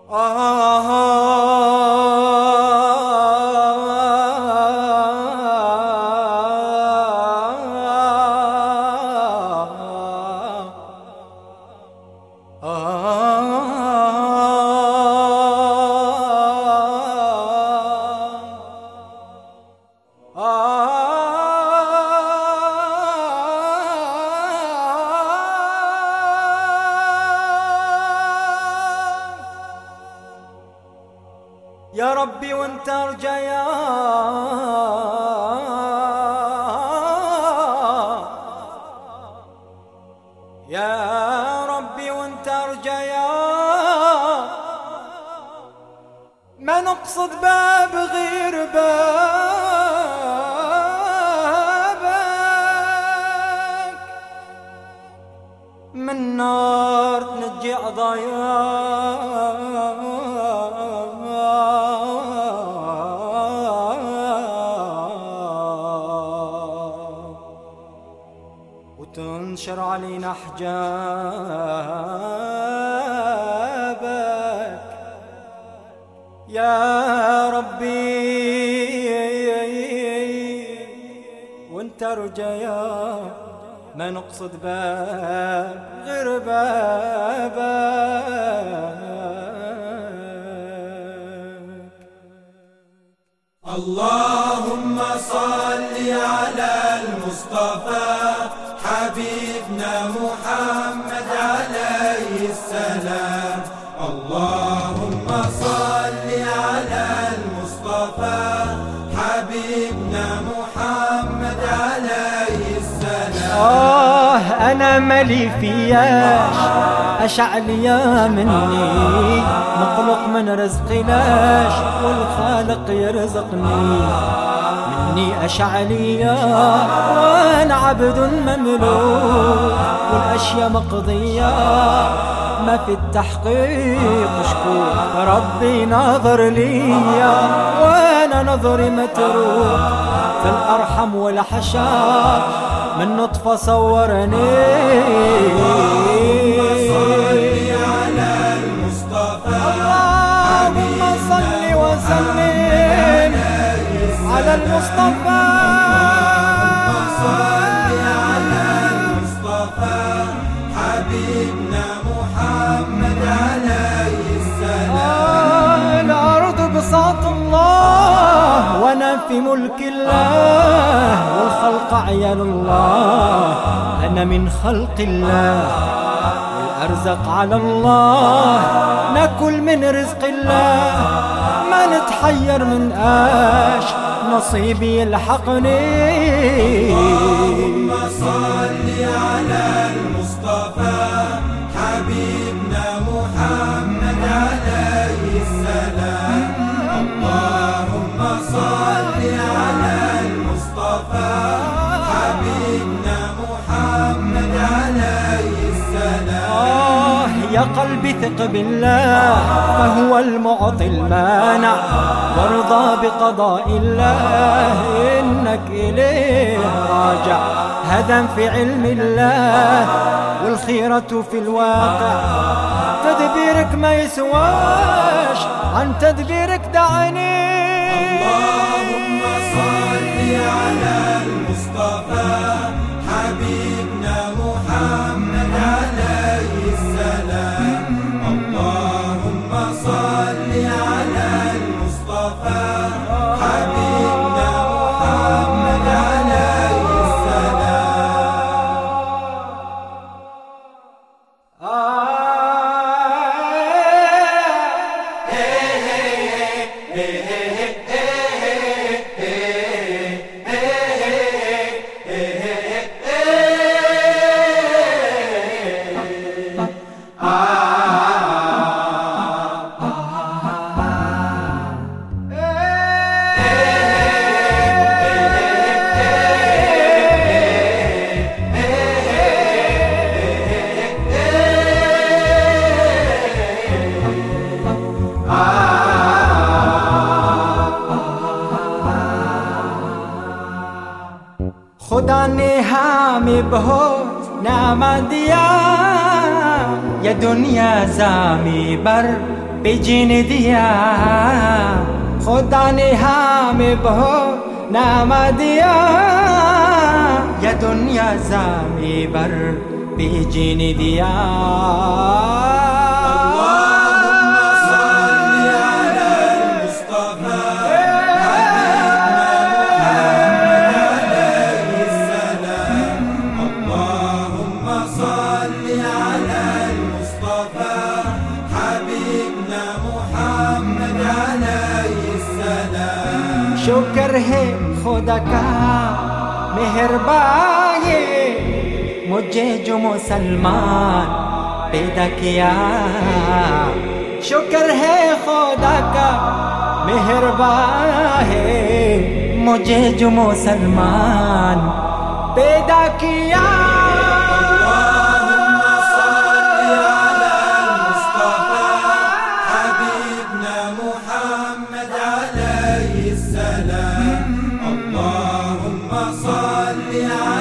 يا ربي وانت ارجى يا ربي وانت ارجى ما نقصد باب غير بابك، من نار تنجي عضاياك وتنشر علينا حجابك يا ربي وانت رجايا ما نقصد باب غير بابك. اللهم صل على المصطفى حبيبنا محمد عليه السلام. اللهم صل على المصطفى حبيبنا محمد عليه السلام. أنا ملي فياش أشعليا مني، مخلوق من رزق لاش والخالق يرزقني، مني أشعليا وأنا عبد مملوك والأشياء مقضية ما في التحقيق شكوك. ربي ناظر ليا وأنا نظري متروك في الأرحم والحشا من نطفة صورني. اللهم صل وسلم على المصطفى. صل على المصطفى حبيبنا محمد عليه السلام. الأرض بساط الله وأنا في ملك الله، والخلق عيال الله أنا من خلق الله، والأرزق على الله ناكل من رزق الله، ما نتحير من آش نصيبي يلحقني. اللهم صل على المصطفى حبيبنا محمد عليه السلام. اللهم صل على المصطفى حبيبنا محمد عليه السلام. يا قلبي ثق بالله فهو المعطي المانع، وارضى بقضاء الله إنك إليه راجع. هذا في علم الله والخيرة في الواقع، تدبيرك ما يسواش عن تدبيرك دعني. اللهم صل على المصطفى حبيبنا محمد عليه السلام. اللهم صل على المصطفى حبيبنا محمد عليه خدا نے حامی بہت نعمت دیا، یہ دنیا زامی بر पे जीने दिया, खुदा ने हमें बहुत नाम दिया, या दुनिया ज़ामी बर पे जीने दिया। शुक्र है खुदा का मेहरबान है, मुझे जो मुसलमान पैदा किया। शुक्र है खुदा का मेहरबान है, मुझे जो मुसलमान पैदा किया। اللهم صل على